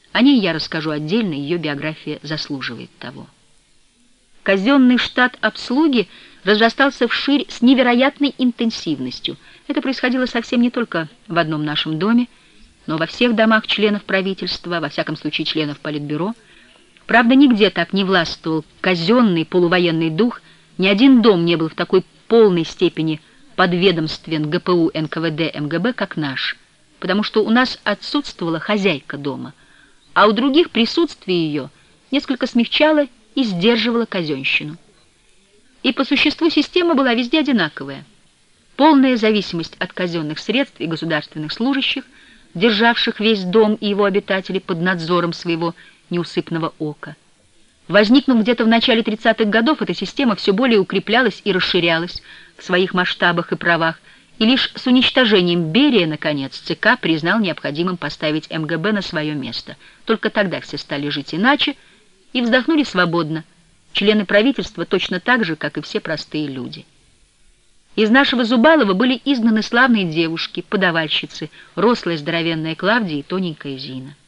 О ней я расскажу отдельно, ее биография заслуживает того. Казенный штат обслуги разрастался вширь с невероятной интенсивностью. Это происходило совсем не только в одном нашем доме, но во всех домах членов правительства, во всяком случае членов Политбюро. Правда, нигде так не властвовал казенный полувоенный дух, ни один дом не был в такой полной степени подведомствен ГПУ, НКВД, МГБ, как наш, потому что у нас отсутствовала хозяйка дома, а у других присутствие ее несколько смягчало и сдерживало казенщину. И по существу система была везде одинаковая. Полная зависимость от казенных средств и государственных служащих, державших весь дом и его обитателей под надзором своего неусыпного ока. Возникнув где-то в начале 30-х годов, эта система все более укреплялась и расширялась в своих масштабах и правах, и лишь с уничтожением Берия, наконец, ЦК признал необходимым поставить МГБ на свое место. Только тогда все стали жить иначе и вздохнули свободно, члены правительства точно так же, как и все простые люди. Из нашего Зубалова были изгнаны славные девушки, подавальщицы, рослая здоровенная Клавдия и тоненькая Зина.